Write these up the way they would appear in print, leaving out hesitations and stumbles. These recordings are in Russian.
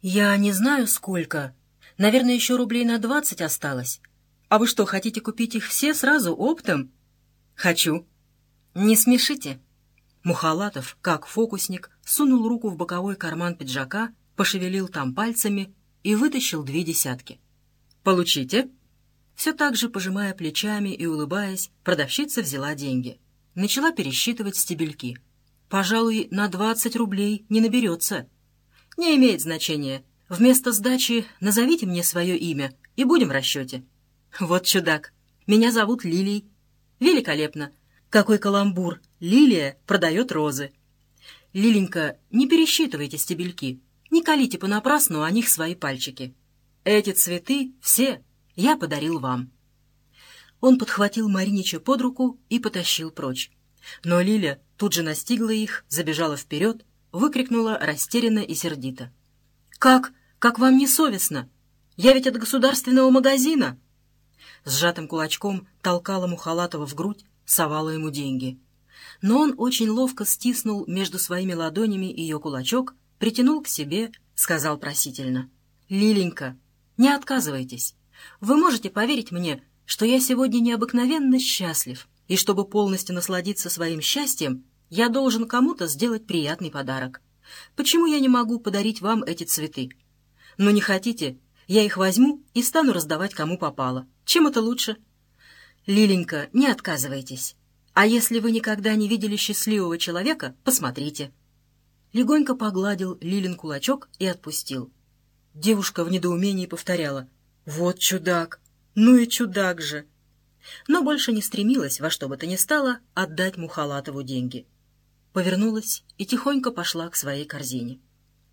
Я не знаю, сколько. Наверное, еще рублей на 20 осталось. А вы что, хотите купить их все сразу оптом? Хочу. Не смешите. Мухалатов, как фокусник, сунул руку в боковой карман пиджака, пошевелил там пальцами и вытащил 2 десятки. «Получите». Все так же, пожимая плечами и улыбаясь, продавщица взяла деньги. Начала пересчитывать стебельки. «Пожалуй, на 20 рублей не наберется». «Не имеет значения. Вместо сдачи назовите мне свое имя, и будем в расчете». «Вот чудак. Меня зовут Лилией». «Великолепно. Какой каламбур. Лилия продает розы». «Лиленька, не пересчитывайте стебельки. Не колите понапрасну о них свои пальчики. Эти цветы все я подарил вам». Он подхватил Маринича под руку и потащил прочь. Но Лиля тут же настигла их, забежала вперед, выкрикнула растерянно и сердито. «Как? Как вам не совестно? Я ведь от государственного магазина!» Сжатым кулачком толкала Мухалатова в грудь, совала ему деньги. Но он очень ловко стиснул между своими ладонями ее кулачок, притянул к себе, сказал просительно. «Лиленька, не отказывайтесь. Вы можете поверить мне, что я сегодня необыкновенно счастлив, и чтобы полностью насладиться своим счастьем, я должен кому-то сделать приятный подарок. Почему я не могу подарить вам эти цветы? Ну, не хотите, я их возьму и стану раздавать кому попало. Чем это лучше? Лиленька, не отказывайтесь. А если вы никогда не видели счастливого человека, посмотрите». Легонько погладил Лилин кулачок и отпустил. Девушка в недоумении повторяла: «Вот чудак! Ну и чудак же!» Но больше не стремилась во что бы то ни стало отдать Мухалатову деньги. Повернулась и тихонько пошла к своей корзине.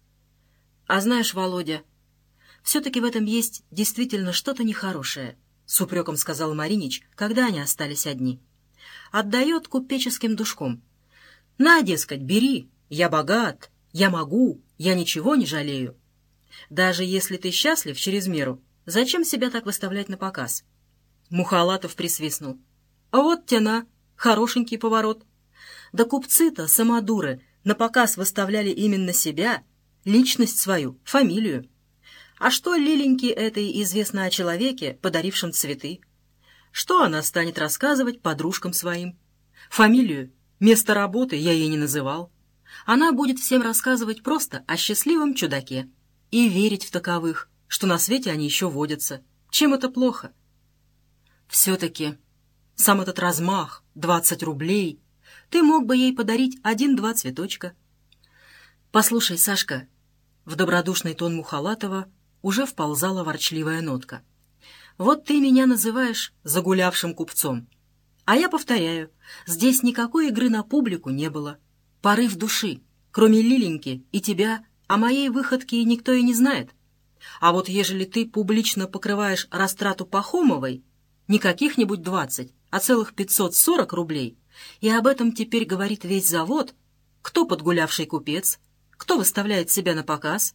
«А знаешь, Володя, все-таки в этом есть действительно что-то нехорошее», — с упреком сказал Маринич, когда они остались одни. «Отдает купеческим душком. На, дескать, бери, я богат, я могу, я ничего не жалею. Даже если ты счастлив через меру, зачем себя так выставлять на показ?» Мухалатов присвистнул. «А вот тяна, хорошенький поворот. Да купцы-то, самодуры, на показ выставляли именно себя, личность свою, фамилию. А что Лиленьке этой известно о человеке, подарившем цветы? Что она станет рассказывать подружкам своим? Фамилию, место работы я ей не называл. Она будет всем рассказывать просто о счастливом чудаке и верить в таковых, что на свете они еще водятся. Чем это плохо? Все-таки сам этот размах, 20 рублей, ты мог бы ей подарить 1-2 цветочка. Послушай, Сашка, в добродушный тон Мухалатова уже вползала ворчливая нотка. Вот ты меня называешь загулявшим купцом. А я повторяю, здесь никакой игры на публику не было. Порыв души, кроме Лиленьки и тебя, о моей выходке никто и не знает. А вот ежели ты публично покрываешь растрату Пахомовой, не каких-нибудь 20, а целых 540 рублей, и об этом теперь говорит весь завод, кто подгулявший купец, кто выставляет себя на показ.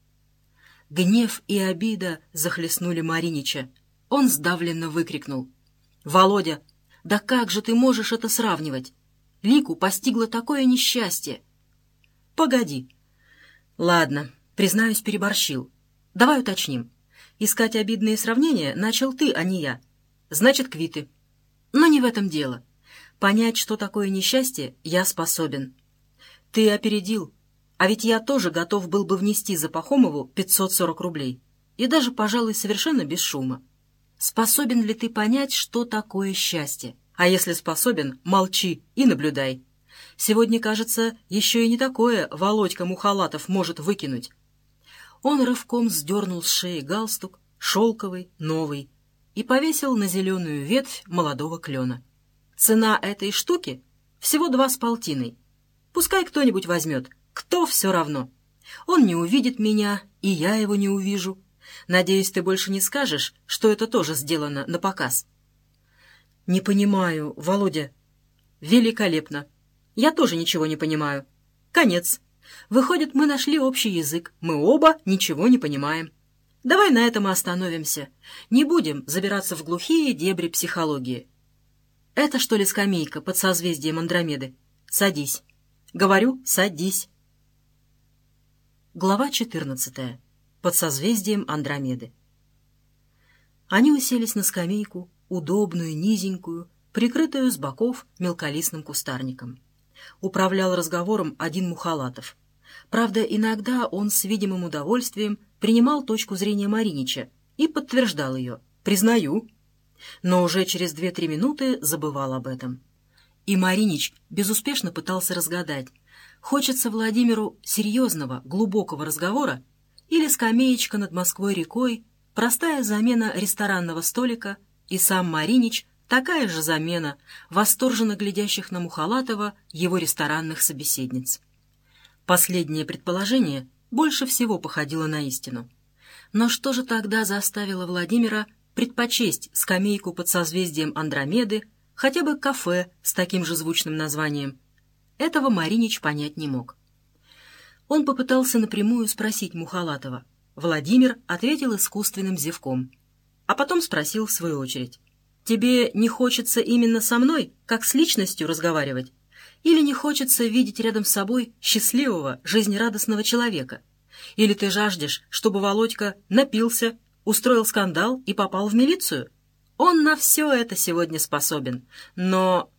Гнев и обида захлестнули Маринича. Он сдавленно выкрикнул: «Володя, да как же ты можешь это сравнивать? Лику постигло такое несчастье!» «Погоди. Ладно, признаюсь, переборщил. Давай уточним. Искать обидные сравнения начал ты, а не я. Значит, квиты. Но не в этом дело. Понять, что такое несчастье, я способен. Ты опередил, а ведь я тоже готов был бы внести за Пахомову 540 рублей. И даже, пожалуй, совершенно без шума. Способен ли ты понять, что такое счастье? А если способен, молчи и наблюдай. Сегодня, кажется, еще и не такое Володька Мухалатов может выкинуть». Он рывком сдернул с шеи галстук, шелковый, новый, и повесил на зеленую ветвь молодого клена. «Цена этой штуки всего 2 с полтиной. Пускай кто-нибудь возьмет, кто все равно. Он не увидит меня, и я его не увижу. Надеюсь, ты больше не скажешь, что это тоже сделано на показ». «Не понимаю, Володя». «Великолепно. Я тоже ничего не понимаю. Конец. Выходит, мы нашли общий язык. Мы оба ничего не понимаем. Давай на этом и остановимся. Не будем забираться в глухие дебри психологии. Это, что ли, скамейка под созвездием Андромеды? Садись. Говорю, садись». Глава 14. под созвездием Андромеды. Они уселись на скамейку, удобную, низенькую, прикрытую с боков мелколистным кустарником. Управлял разговором один Мухалатов. Правда, иногда он с видимым удовольствием принимал точку зрения Маринича и подтверждал ее. «Признаю». Но уже через 2-3 минуты забывал об этом. И Маринич безуспешно пытался разгадать, хочется Владимиру серьезного, глубокого разговора или скамеечка над Москвой-рекой, простая замена ресторанного столика, и сам Маринич такая же замена восторженно глядящих на Мухалатова его ресторанных собеседниц. Последнее предположение больше всего походило на истину. Но что же тогда заставило Владимира предпочесть скамейку под созвездием Андромеды, хотя бы кафе с таким же звучным названием? Этого Маринич понять не мог. Он попытался напрямую спросить Мухалатова. Владимир ответил искусственным зевком, а потом спросил в свою очередь. «Тебе не хочется именно со мной, как с личностью, разговаривать? Или не хочется видеть рядом с собой счастливого, жизнерадостного человека? Или ты жаждешь, чтобы Володька напился, устроил скандал и попал в милицию? Он на все это сегодня способен, но...»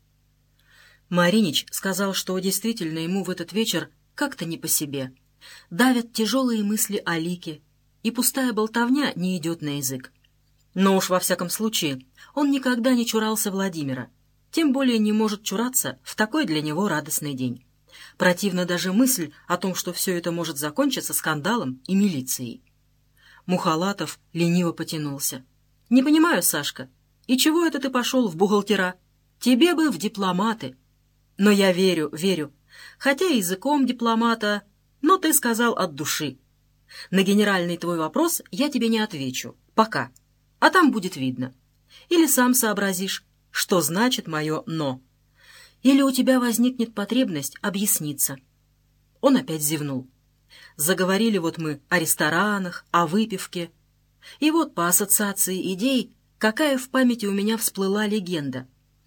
Маринич сказал, что действительно ему в этот вечер как-то не по себе. Давят тяжелые мысли о Лике, и пустая болтовня не идет на язык. Но уж во всяком случае он никогда не чурался Владимира, тем более не может чураться в такой для него радостный день. Противна даже мысль о том, что все это может закончиться скандалом и милицией. Мухалатов лениво потянулся. «Не понимаю, Сашка, и чего это ты пошел в бухгалтера? Тебе бы в дипломаты». «Но я верю, хотя языком дипломата, но ты сказал от души. На генеральный твой вопрос я тебе не отвечу, пока, а там будет видно. Или сам сообразишь, что значит мое «но». Или у тебя возникнет потребность объясниться». Он опять зевнул. Заговорили вот мы о ресторанах, о выпивке. И вот по ассоциации идей, какая в памяти у меня всплыла легенда.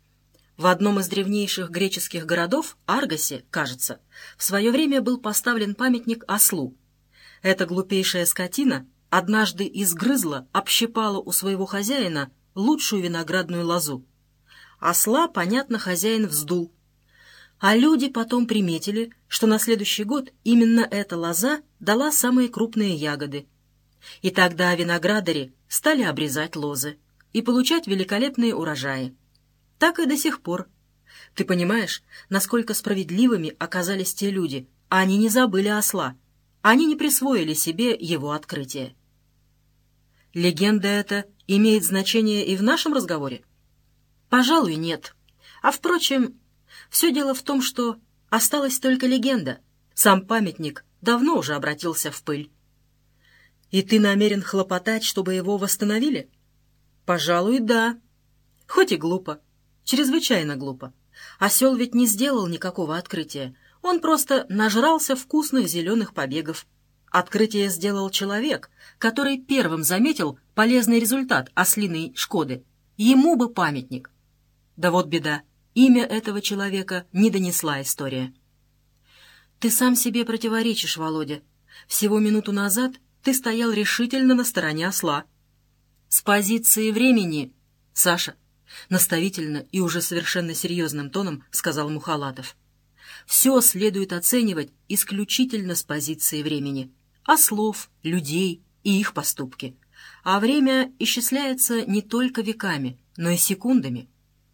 В одном из древнейших греческих городов, Аргосе, кажется, в свое время был поставлен памятник ослу. Эта глупейшая скотина однажды изгрызла, общипала у своего хозяина лучшую виноградную лозу. Осла, понятно, хозяин вздул. А люди потом приметили, что на следующий год именно эта лоза дала самые крупные ягоды. И тогда виноградари стали обрезать лозы и получать великолепные урожаи. Так и до сих пор. Ты понимаешь, насколько справедливыми оказались те люди, а они не забыли осла. Они не присвоили себе его открытие. Легенда эта имеет значение и в нашем разговоре? Пожалуй, нет. А впрочем, все дело в том, что осталась только легенда. Сам памятник давно уже обратился в пыль. И ты намерен хлопотать, чтобы его восстановили? Пожалуй, да. Хоть и глупо. Чрезвычайно глупо. Осел ведь не сделал никакого открытия. Он просто нажрался вкусных зеленых побегов. Открытие сделал человек, который первым заметил полезный результат ослиной «Шкоды». Ему бы памятник. Да вот беда. Имя этого человека не донесла история. Ты сам себе противоречишь, Володя. Всего минуту назад ты стоял решительно на стороне осла. С позиции времени, Саша, наставительно и уже совершенно серьезным тоном сказал Мухалатов. Все следует оценивать исключительно с позиции времени. Ослов, людей и их поступки. А время исчисляется не только веками, но и секундами.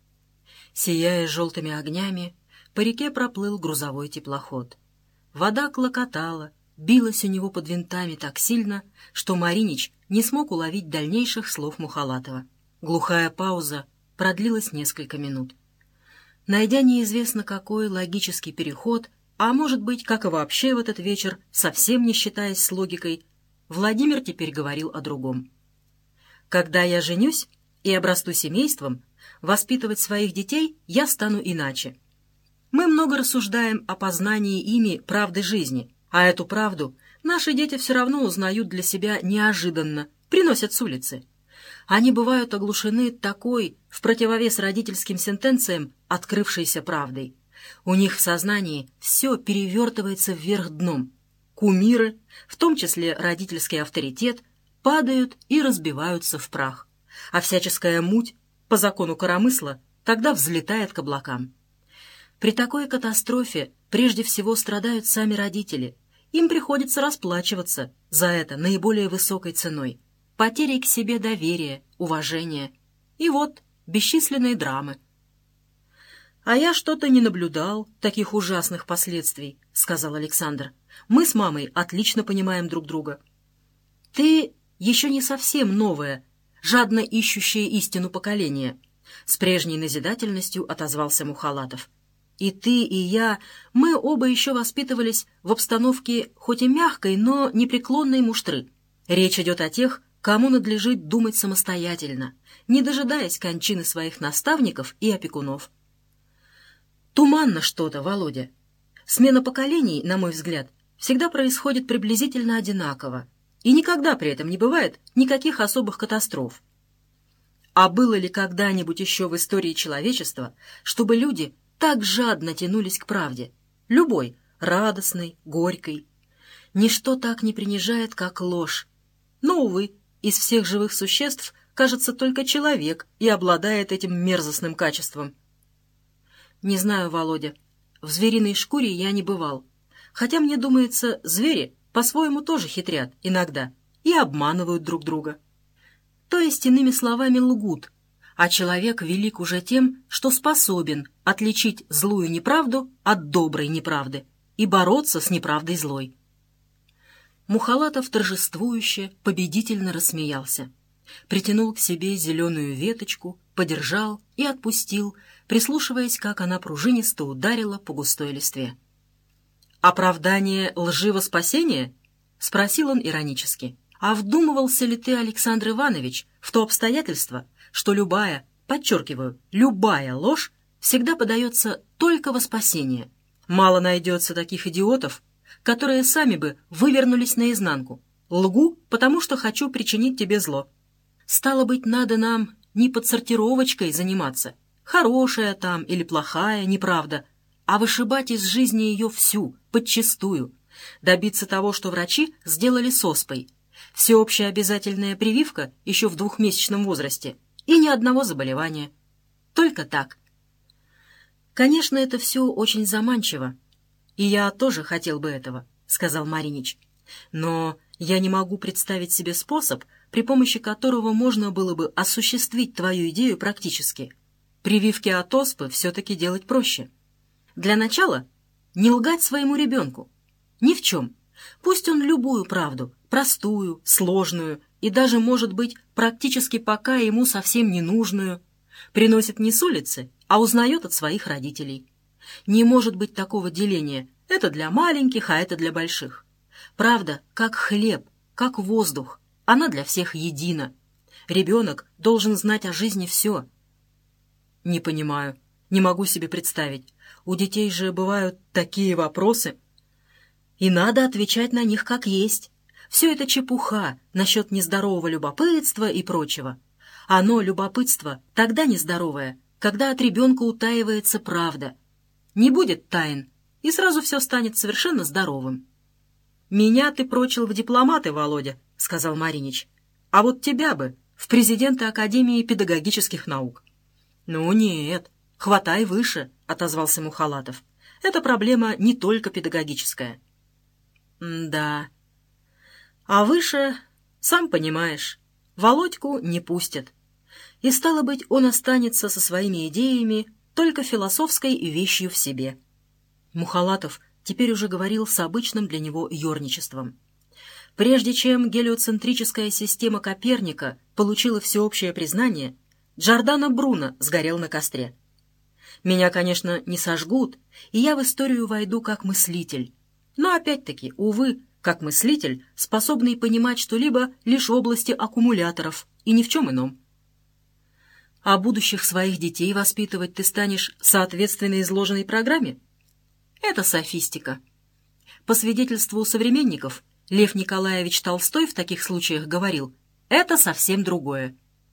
Сияя желтыми огнями, по реке проплыл грузовой теплоход. Вода клокотала, билась у него под винтами так сильно, что Маринич не смог уловить дальнейших слов Мухалатова. Глухая пауза продлилась несколько минут. Найдя неизвестно какой логический переход, а может быть, как и вообще в этот вечер, совсем не считаясь с логикой, Владимир теперь говорил о другом. «Когда я женюсь и обрасту семейством, воспитывать своих детей я стану иначе. Мы много рассуждаем о познании ими правды жизни, а эту правду наши дети все равно узнают для себя неожиданно, приносят с улицы. Они бывают оглушены такой, в противовес родительским сентенциям, открывшейся правдой. У них в сознании все перевертывается вверх дном. кумиры, в том числе родительский авторитет, падают и разбиваются в прах, а всяческая муть, по закону коромысла, тогда взлетает к облакам. При такой катастрофе прежде всего страдают сами родители. Им приходится расплачиваться за это наиболее высокой ценой, потерей к себе доверия, уважения. И вот бесчисленные драмы. «А я что-то не наблюдал таких ужасных последствий», — сказал Александр. «Мы с мамой отлично понимаем друг друга». «Ты еще не совсем новое, жадно ищущее истину поколение», — с прежней назидательностью отозвался Мухалатов. «И ты, и я, мы оба еще воспитывались в обстановке хоть и мягкой, но непреклонной муштры. Речь идет о тех, кому надлежит думать самостоятельно, не дожидаясь кончины своих наставников и опекунов». «Туманно что-то, Володя. Смена поколений, на мой взгляд, всегда происходит приблизительно одинаково, и никогда при этом не бывает никаких особых катастроф. А было ли когда-нибудь еще в истории человечества, чтобы люди так жадно тянулись к правде, любой, радостной, горькой? Ничто так не принижает, как ложь. Но, увы, из всех живых существ, кажется, только человек и обладает этим мерзостным качеством. Не знаю, Володя, в звериной шкуре я не бывал, хотя, мне думается, звери по-своему тоже хитрят иногда и обманывают друг друга. То есть, иными словами, лгут, а человек велик уже тем, что способен отличить злую неправду от доброй неправды и бороться с неправдой злой. Мухалатов торжествующе, победительно рассмеялся, притянул к себе зеленую веточку, подержал и отпустил, прислушиваясь, как она пружинисто ударила по густой листве. «Оправдание лживо спасения?» — спросил он иронически. «А вдумывался ли ты, Александр Иванович, в то обстоятельство, что любая, подчеркиваю, любая ложь всегда подается только во спасение? Мало найдется таких идиотов, которые сами бы вывернулись наизнанку. Лгу, потому что хочу причинить тебе зло. Стало быть, надо нам не подсортировочкой заниматься, хорошая там или плохая неправда, а вышибать из жизни ее всю, подчистую, добиться того, что врачи сделали с оспой, всеобщая обязательная прививка еще в 2-месячном возрасте и ни одного заболевания. Только так. Конечно, это все очень заманчиво, и я тоже хотел бы этого, — сказал Маринич. Но я не могу представить себе способ, при помощи которого можно было бы осуществить твою идею практически. Прививки от оспы все-таки делать проще. Для начала не лгать своему ребенку. Ни в чем. Пусть он любую правду, простую, сложную и даже, может быть, практически пока ему совсем ненужную, приносит не с улицы, а узнает от своих родителей. Не может быть такого деления. Это для маленьких, а это для больших. Правда, как хлеб, как воздух. Она для всех едина. Ребенок должен знать о жизни все. Не понимаю, не могу себе представить. У детей же бывают такие вопросы. И надо отвечать на них как есть. Все это чепуха насчет нездорового любопытства и прочего. Оно, любопытство, тогда нездоровое, когда от ребенка утаивается правда. Не будет тайн, и сразу все станет совершенно здоровым. «Меня ты прочил в дипломаты, Володя», — сказал Маринич. «А вот тебя бы в президенты Академии педагогических наук». «Ну нет, хватай выше», — отозвался Мухалатов. «Это проблема не только педагогическая». «Да. А выше, сам понимаешь, Володьку не пустят. И, стало быть, он останется со своими идеями только философской вещью в себе». Мухалатов теперь уже говорил с обычным для него ерничеством. Прежде чем гелиоцентрическая система Коперника получила всеобщее признание, Джордано Бруно сгорел на костре. Меня, конечно, не сожгут, и я в историю войду как мыслитель. Но опять-таки, увы, как мыслитель, способный понимать что-либо лишь в области аккумуляторов и ни в чем ином. А будущих своих детей воспитывать ты станешь соответственно изложенной программе? Это софистика. По свидетельству современников, Лев Николаевич Толстой в таких случаях говорил: «Это совсем другое».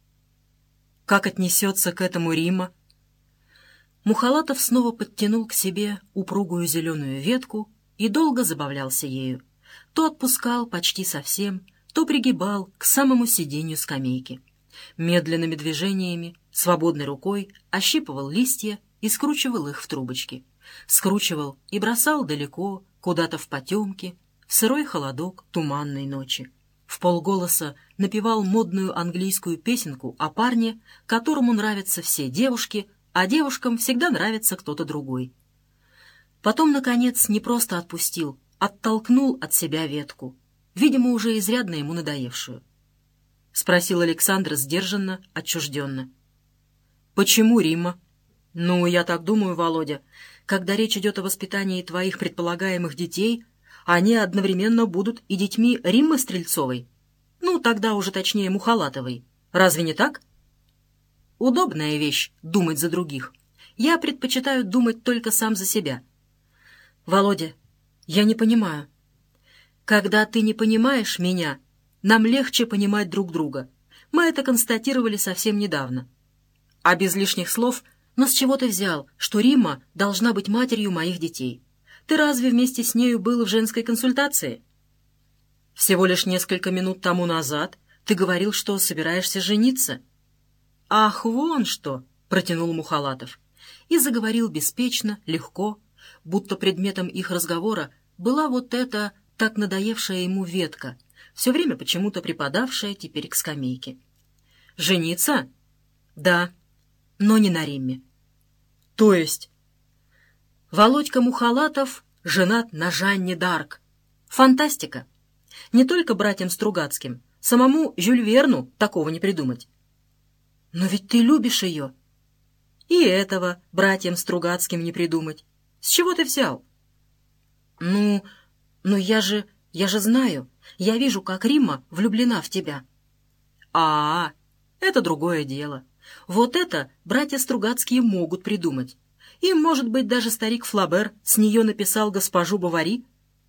Как отнесется к этому Римма? Мухалатов снова подтянул к себе упругую зеленую ветку и долго забавлялся ею. то отпускал почти совсем, то пригибал к самому сиденью скамейки. Медленными движениями, свободной рукой ощипывал листья и скручивал их в трубочки. Скручивал и бросал далеко, куда-то в потемки, в сырой холодок туманной ночи. Вполголоса напевал модную английскую песенку о парне, которому нравятся все девушки, а девушкам всегда нравится кто-то другой. Потом, наконец, не просто отпустил, оттолкнул от себя ветку, видимо, уже изрядно ему надоевшую. Спросил Александр сдержанно, отчужденно. «Почему Римма?» «Ну, я так думаю, Володя, когда речь идет о воспитании твоих предполагаемых детей, они одновременно будут и детьми Риммы Стрельцовой. Ну, тогда уже точнее Мухалатовой. Разве не так?» «Удобная вещь — думать за других. Я предпочитаю думать только сам за себя». «Володя, я не понимаю». «Когда ты не понимаешь меня, нам легче понимать друг друга. Мы это констатировали совсем недавно. А без лишних слов, но с чего ты взял, что Римма должна быть матерью моих детей? Ты разве вместе с нею был в женской консультации? Всего лишь несколько минут тому назад ты говорил, что собираешься жениться». «Ах, вон что!» — протянул Мухалатов и заговорил беспечно, легко, будто предметом их разговора была вот эта так надоевшая ему ветка, все время почему-то припадавшая теперь к скамейке. «Жениться?» «Да, но не на Римме». «То есть?» «Володька Мухалатов женат на Жанне д'Арк. Фантастика! Не только братьям Стругацким, самому Жюль Верну такого не придумать». «Но ведь ты любишь ее». «И этого братьям Стругацким не придумать. С чего ты взял?» «Ну, я же знаю. Я вижу, как Римма влюблена в тебя». Это другое дело. Вот это братья Стругацкие могут придумать. И, может быть, даже старик Флабер с нее написал госпожу Бовари».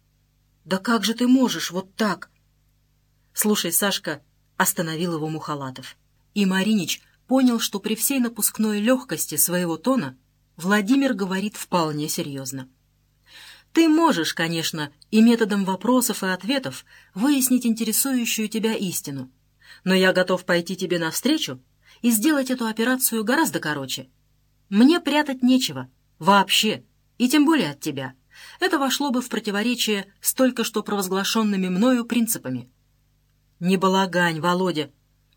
«Да как же ты можешь вот так?» «Слушай, Сашка», — остановил его Мухалатов. И Маринич понял, что при всей напускной легкости своего тона Владимир говорит вполне серьезно. «Ты можешь, конечно, и методом вопросов и ответов выяснить интересующую тебя истину, но я готов пойти тебе навстречу и сделать эту операцию гораздо короче. Мне прятать нечего, вообще, и тем более от тебя. Это вошло бы в противоречие с только что провозглашенными мною принципами». «Не балагань, Володя.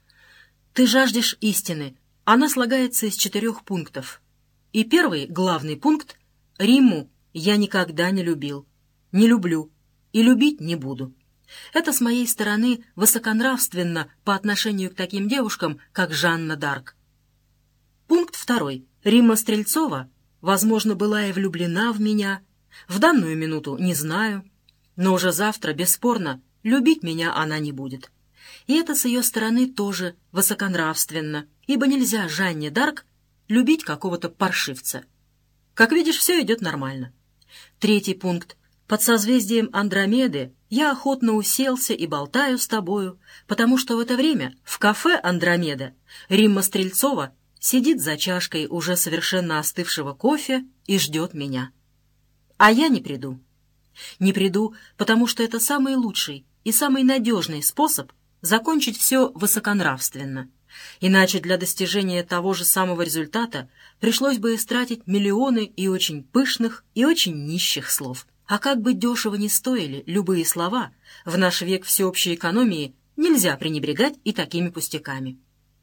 Ты жаждешь истины. Она слагается из 4 пунктов. И первый, главный пункт — Римму я никогда не любил, не люблю и любить не буду. Это с моей стороны высоконравственно по отношению к таким девушкам, как Жанна д'Арк. Пункт 2. Римма Стрельцова, возможно, была и влюблена в меня. В данную минуту не знаю, но уже завтра, бесспорно, любить меня она не будет. И это с ее стороны тоже высоконравственно, ибо нельзя Жанне д'Арк любить какого-то паршивца. Как видишь, все идет нормально. 3 пункт. Под созвездием Андромеды я охотно уселся и болтаю с тобою, потому что в это время в кафе «Андромеда» Римма Стрельцова сидит за чашкой уже совершенно остывшего кофе и ждет меня. А я не приду. Не приду, потому что это самый лучший и самый надежный способ закончить все высоконравственно. Иначе для достижения того же самого результата пришлось бы истратить миллионы и очень пышных, и очень нищих слов. А как бы дешево ни стоили любые слова, в наш век всеобщей экономии нельзя пренебрегать и такими пустяками.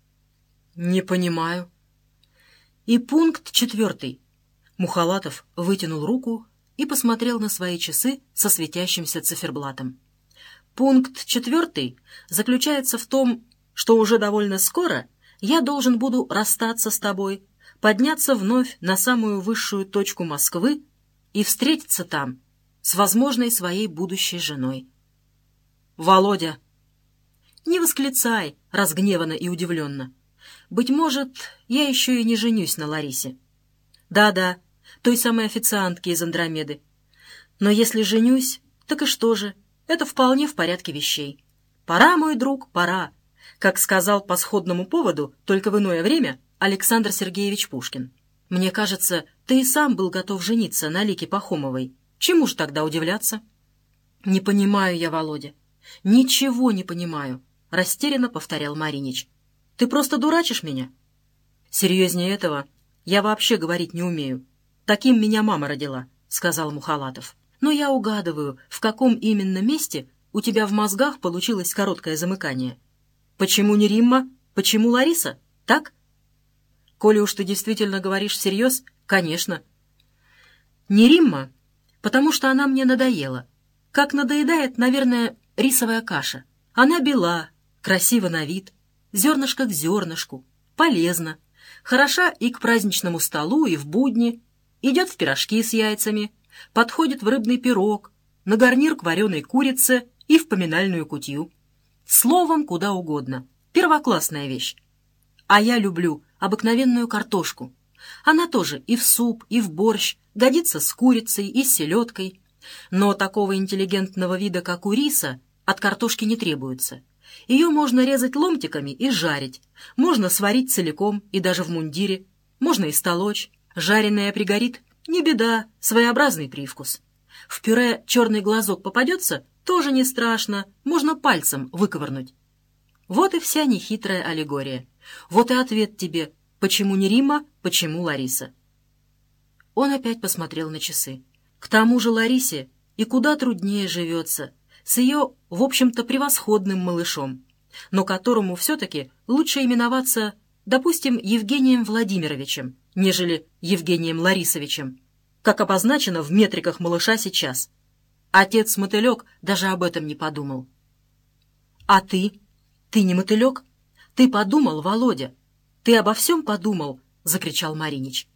«Не понимаю». И пункт 4. Мухалатов вытянул руку и посмотрел на свои часы со светящимся циферблатом. Пункт 4 заключается в том, что уже довольно скоро я должен буду расстаться с тобой, подняться вновь на самую высшую точку Москвы и встретиться там с возможной своей будущей женой. «Володя!» «Не восклицай, разгневанно и удивленно. Быть может, я еще и не женюсь на Ларисе. Да-да, той самой официантке из Андромеды. Но если женюсь, так и что же? Это вполне в порядке вещей. Пора, мой друг, пора», как сказал по сходному поводу, только в иное время, Александр Сергеевич Пушкин. «Мне кажется, ты и сам был готов жениться на Лике Пахомовой. Чему же тогда удивляться?» «Не понимаю я, Володя. Ничего не понимаю», — растерянно повторял Маринич. «Ты просто дурачишь меня?» «Серьезнее этого я вообще говорить не умею. Таким меня мама родила», — сказал Мухалатов. «Но я угадываю, в каком именно месте у тебя в мозгах получилось короткое замыкание. Почему не Римма? Почему Лариса? Так?» «Коли уж ты действительно говоришь всерьез, конечно». «Не Римма, потому что она мне надоела. Как надоедает, наверное, рисовая каша. Она бела, красива на вид, зернышко к зернышку, полезна, хороша и к праздничному столу, и в будни, идет в пирожки с яйцами, подходит в рыбный пирог, на гарнир к вареной курице и в поминальную кутью. Словом, куда угодно. Первоклассная вещь. А я люблю обыкновенную картошку. Она тоже и в суп, и в борщ, годится с курицей и с селедкой. Но такого интеллигентного вида, как у риса, от картошки не требуется. Ее можно резать ломтиками и жарить, можно сварить целиком и даже в мундире, можно и столочь. Жареная пригорит — не беда, своеобразный привкус. В пюре черный глазок попадется — тоже не страшно, можно пальцем выковырнуть. Вот и вся нехитрая аллегория. Вот и ответ тебе, почему не Римма, почему Лариса. Он опять посмотрел на часы. К тому же Ларисе и куда труднее живется, с ее, в общем-то, превосходным малышом, но которому все-таки лучше именоваться, допустим, Евгением Владимировичем, нежели Евгением Ларисовичем, как обозначено в метриках малыша сейчас. Отец-мотылек даже об этом не подумал. А ты? Ты не мотылек? Ты подумал, Володя? Ты обо всем подумал? — закричал Маринич.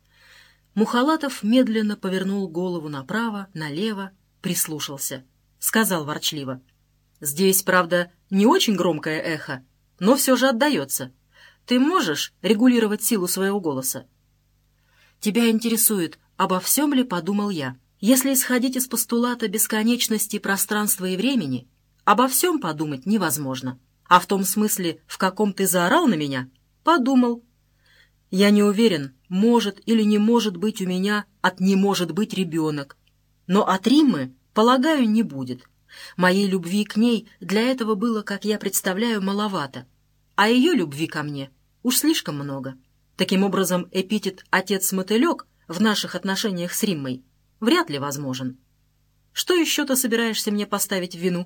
Мухалатов медленно повернул голову направо, налево, прислушался. Сказал ворчливо: «Здесь, правда, не очень громкое эхо, но все же отдается. Ты можешь регулировать силу своего голоса?» «Тебя интересует, обо всем ли подумал я? Если исходить из постулата бесконечности пространства и времени, обо всем подумать невозможно. А в том смысле, в каком ты заорал на меня, подумал. Я не уверен, может или не может быть у меня от «не может быть» ребенок. Но от Риммы, полагаю, не будет. Моей любви к ней для этого было, как я представляю, маловато. А ее любви ко мне уж слишком много. Таким образом, эпитет «отец-мотылек» в наших отношениях с Риммой вряд ли возможен. Что еще ты собираешься мне поставить в вину?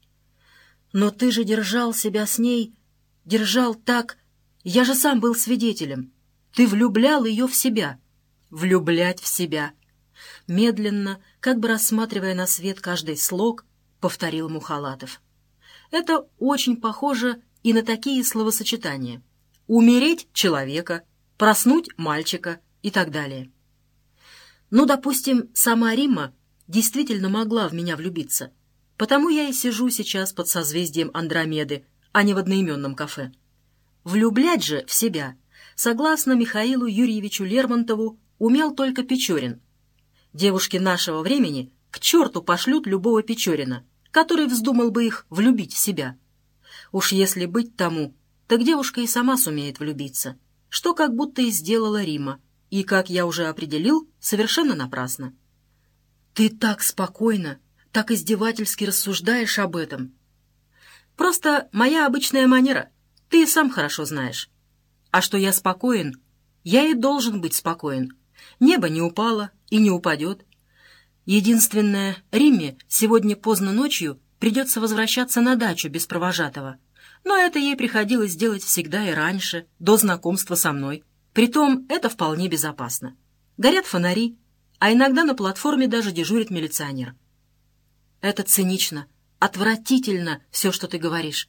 Но ты же держал себя с ней, держал так... Я же сам был свидетелем. Ты влюблял ее в себя. Влюблять в себя. Медленно, как бы рассматривая на свет каждый слог, повторил Мухалатов. Это очень похоже и на такие словосочетания. Умереть человека, проснуть мальчика и так далее. Ну, допустим, сама Римма действительно могла в меня влюбиться. Потому я и сижу сейчас под созвездием Андромеды, а не в одноименном кафе. Влюблять же в себя, согласно Михаилу Юрьевичу Лермонтову, умел только Печорин. Девушки нашего времени к черту пошлют любого Печорина, который вздумал бы их влюбить в себя. Уж если быть тому, так девушка и сама сумеет влюбиться, что как будто и сделала Римма, и, как я уже определил, совершенно напрасно. Ты так спокойно, так издевательски рассуждаешь об этом. Просто моя обычная манера, ты и сам хорошо знаешь. А что я спокоен, я и должен быть спокоен. Небо не упало и не упадет. Единственное, Римме сегодня поздно ночью придется возвращаться на дачу без провожатого. Но это ей приходилось делать всегда и раньше, до знакомства со мной. Притом это вполне безопасно. Горят фонари, а иногда на платформе даже дежурит милиционер. Это цинично, отвратительно все, что ты говоришь.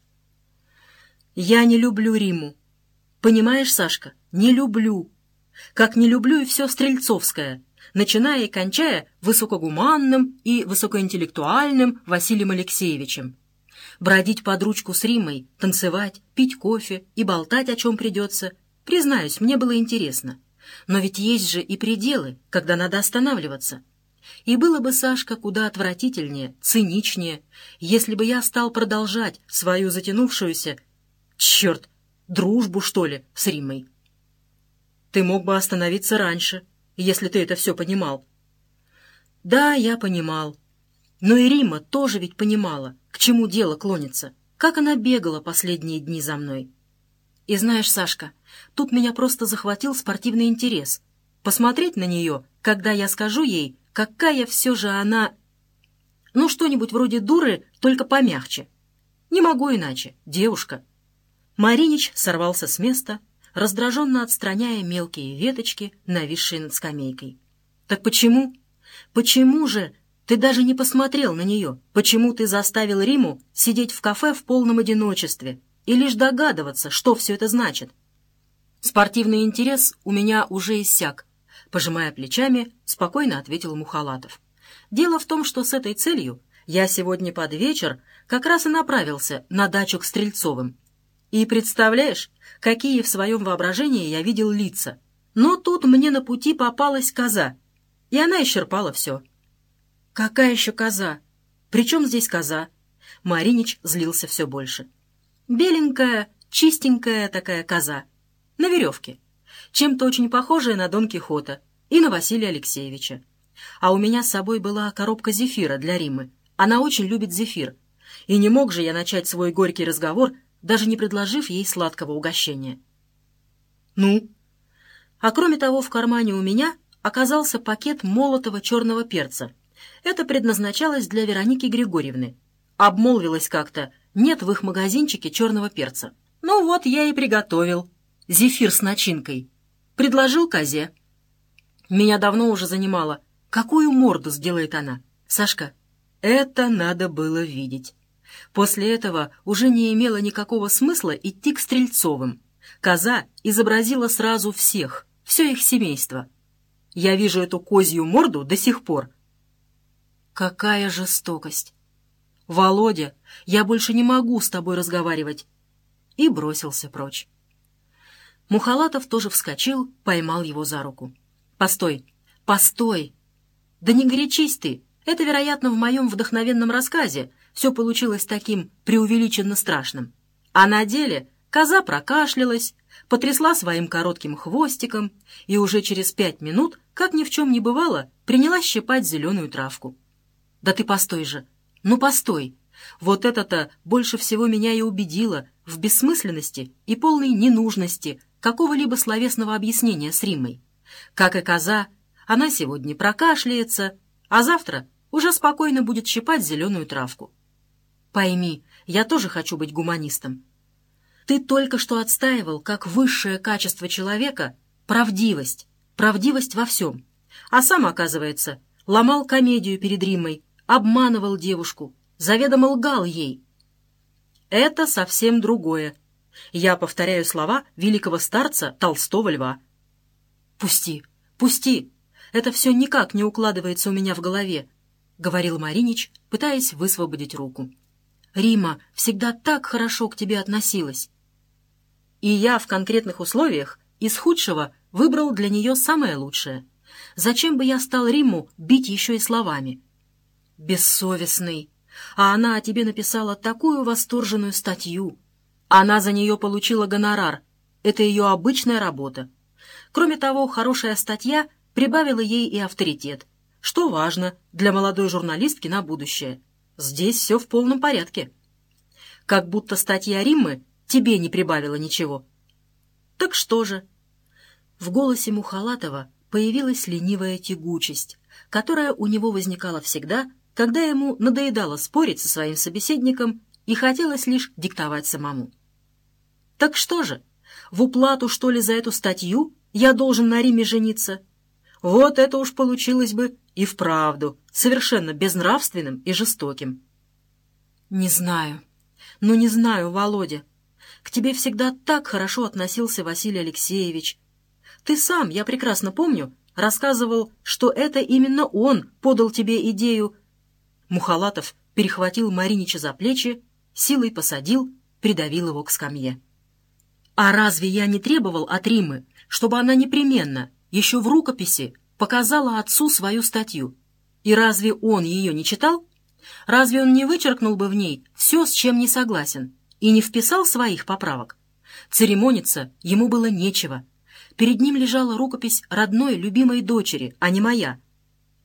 Я не люблю Римму. Понимаешь, Сашка, не люблю. Как не люблю и все стрельцовское, начиная и кончая высокогуманным и высокоинтеллектуальным Василием Алексеевичем. Бродить под ручку с Риммой, танцевать, пить кофе и болтать, о чем придется, признаюсь, мне было интересно. Но ведь есть же и пределы, когда надо останавливаться. И было бы, Сашка, куда отвратительнее, циничнее, если бы я стал продолжать свою затянувшуюся, черт, дружбу, что ли, с Риммой. Ты мог бы остановиться раньше, если ты это все понимал. Да, я понимал. Но и Римма тоже ведь понимала, к чему дело клонится, как она бегала последние дни за мной. И знаешь, Сашка, тут меня просто захватил спортивный интерес. Посмотреть на нее, когда я скажу ей, какая все же она... Ну, что-нибудь вроде дуры, только помягче. Не могу иначе, девушка. Маринич сорвался с места, раздраженно отстраняя мелкие веточки, нависшие над скамейкой. «Так почему? Почему же ты даже не посмотрел на нее? Почему ты заставил Риму сидеть в кафе в полном одиночестве и лишь догадываться, что все это значит?» «Спортивный интерес у меня уже иссяк», — пожимая плечами, спокойно ответил Мухалатов. «Дело в том, что с этой целью я сегодня под вечер как раз и направился на дачу к Стрельцовым. И представляешь, какие в своем воображении я видел лица. Но тут мне на пути попалась коза, и она исчерпала все». «Какая еще коза? Причем здесь коза?» Маринич злился все больше. «Беленькая, чистенькая такая коза. На веревке. Чем-то очень похожая на Дон Кихота и на Василия Алексеевича. А у меня с собой была коробка зефира для Риммы. Она очень любит зефир. И не мог же я начать свой горький разговор, даже не предложив ей сладкого угощения. Ну? А кроме того, в кармане у меня оказался пакет молотого черного перца. Это предназначалось для Вероники Григорьевны. Обмолвилась как-то, нет в их магазинчике черного перца. Ну вот, я и приготовил. Зефир с начинкой. Предложил козе. Меня давно уже занимало, какую морду сделает она. Сашка, это надо было видеть. После этого уже не имело никакого смысла идти к Стрельцовым. Коза изобразила сразу всех, все их семейство. Я вижу эту козью морду до сих пор. Какая жестокость! Володя, я больше не могу с тобой разговаривать. И бросился прочь. Мухалатов тоже вскочил, поймал его за руку. «Постой! Постой! Да не горячись ты! Это, вероятно, в моем вдохновенном рассказе все получилось таким преувеличенно страшным. А на деле коза прокашлялась, потрясла своим коротким хвостиком и уже через 5 минут, как ни в чем не бывало, принялась щипать зеленую травку. Да ты постой же! Ну постой! Вот это-то больше всего меня и убедило в бессмысленности и полной ненужности какого-либо словесного объяснения с Риммой. Как и коза, она сегодня прокашляется, а завтра уже спокойно будет щипать зеленую травку. Пойми, я тоже хочу быть гуманистом. Ты только что отстаивал, как высшее качество человека, правдивость, правдивость во всем. А сам, оказывается, ломал комедию перед Риммой, обманывал девушку, заведомо лгал ей. Это совсем другое. Я повторяю слова великого старца Толстого Льва. «Пусти, пусти! Это все никак не укладывается у меня в голове», — говорил Маринич, пытаясь высвободить руку. «Римма всегда так хорошо к тебе относилась. И я в конкретных условиях из худшего выбрал для нее самое лучшее. Зачем бы я стал Римму бить еще и словами? Бессовестный! А она о тебе написала такую восторженную статью. Она за нее получила гонорар. Это ее обычная работа. Кроме того, хорошая статья прибавила ей и авторитет, что важно для молодой журналистки на будущее. Здесь все в полном порядке. Как будто статья Риммы тебе не прибавила ничего. Так что же?» В голосе Мухалатова появилась ленивая тягучесть, которая у него возникала всегда, когда ему надоедало спорить со своим собеседником и хотелось лишь диктовать самому. «Так что же, в уплату, что ли, за эту статью я должен на Римме жениться? Вот это уж получилось бы и вправду совершенно безнравственным и жестоким». «Не знаю. Ну, не знаю, Володя. К тебе всегда так хорошо относился Василий Алексеевич. Ты сам, я прекрасно помню, рассказывал, что это именно он подал тебе идею». Мухалатов перехватил Маринича за плечи, силой посадил, придавил его к скамье. «А разве я не требовал от Риммы, чтобы она непременно, еще в рукописи, показала отцу свою статью? И разве он ее не читал? Разве он не вычеркнул бы в ней все, с чем не согласен, и не вписал своих поправок? Церемониться ему было нечего. Перед ним лежала рукопись родной, любимой дочери, а не моя.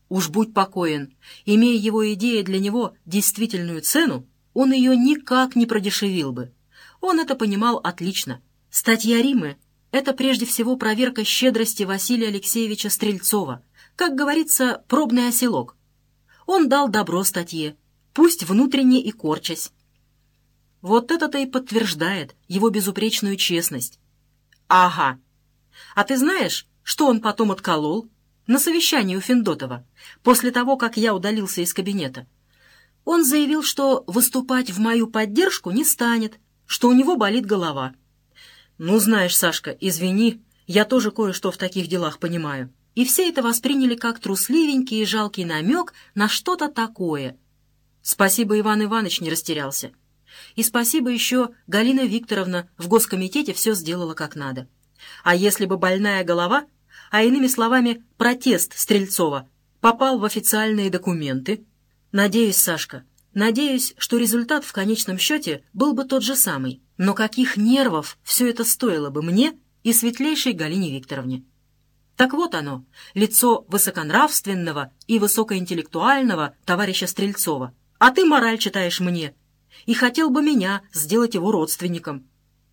Уж будь покоен, имея его идея для него действительную цену, он ее никак не продешевил бы. Он это понимал отлично. Статья Римы — это прежде всего проверка щедрости Василия Алексеевича Стрельцова, как говорится, пробный оселок. Он дал добро статье, пусть внутренне и корчась. Вот это-то и подтверждает его безупречную честность. Ага. А ты знаешь, что он потом отколол на совещании у Федотова, после того, как я удалился из кабинета? Он заявил, что выступать в мою поддержку не станет, что у него болит голова. Ну, знаешь, Сашка, извини, я тоже кое-что в таких делах понимаю. И все это восприняли как трусливенький и жалкий намек на что-то такое. Спасибо, Иван Иванович не растерялся. И спасибо еще Галина Викторовна в госкомитете все сделала как надо. А если бы больная голова, а иными словами протест Стрельцова, попал в официальные документы? Надеюсь, Сашка, надеюсь, что результат в конечном счете был бы тот же самый. Но каких нервов все это стоило бы мне и светлейшей Галине Викторовне? Так вот оно, лицо высоконравственного и высокоинтеллектуального товарища Стрельцова. А ты мораль читаешь мне. И хотел бы меня сделать его родственником.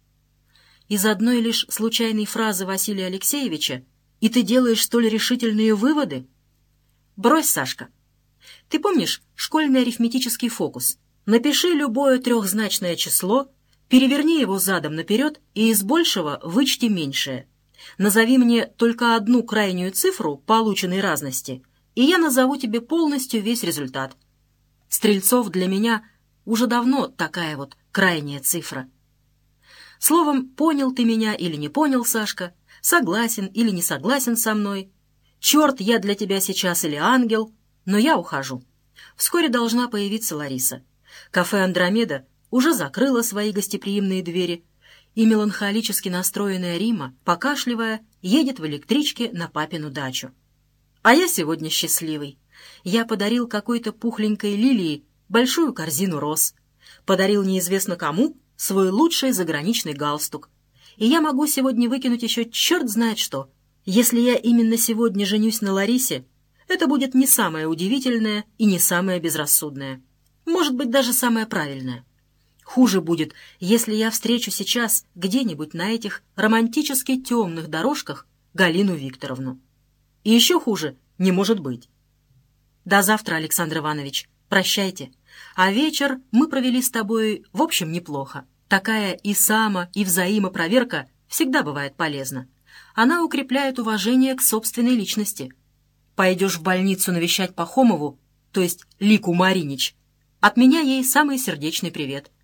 Из одной лишь случайной фразы Василия Алексеевича и ты делаешь столь решительные выводы? Брось, Сашка. Ты помнишь школьный арифметический фокус? Напиши любое трехзначное число, переверни его задом наперед и из большего вычти меньшее. Назови мне только одну крайнюю цифру полученной разности, и я назову тебе полностью весь результат. Стрельцов для меня уже давно такая вот крайняя цифра. Словом, понял ты меня или не понял, Сашка, согласен или не согласен со мной, черт я для тебя сейчас или ангел, но я ухожу. Вскоре должна появиться Лариса. Кафе «Андромеда» уже закрыло свои гостеприимные двери, и меланхолически настроенная Рима, покашливая, едет в электричке на папину дачу. А я сегодня счастливый. Я подарил какой-то пухленькой лилии большую корзину роз. Подарил неизвестно кому свой лучший заграничный галстук. И я могу сегодня выкинуть еще черт знает что. Если я именно сегодня женюсь на Ларисе, это будет не самое удивительное и не самое безрассудное. Может быть, даже самое правильное. Хуже будет, если я встречу сейчас где-нибудь на этих романтически темных дорожках Галину Викторовну. И еще хуже не может быть. До завтра, Александр Иванович. Прощайте. А вечер мы провели с тобой, в общем, неплохо. Такая и и взаимопроверка всегда бывает полезна. Она укрепляет уважение к собственной личности. Пойдешь в больницу навещать Пахомову, то есть Лику Маринич, от меня ей самый сердечный привет.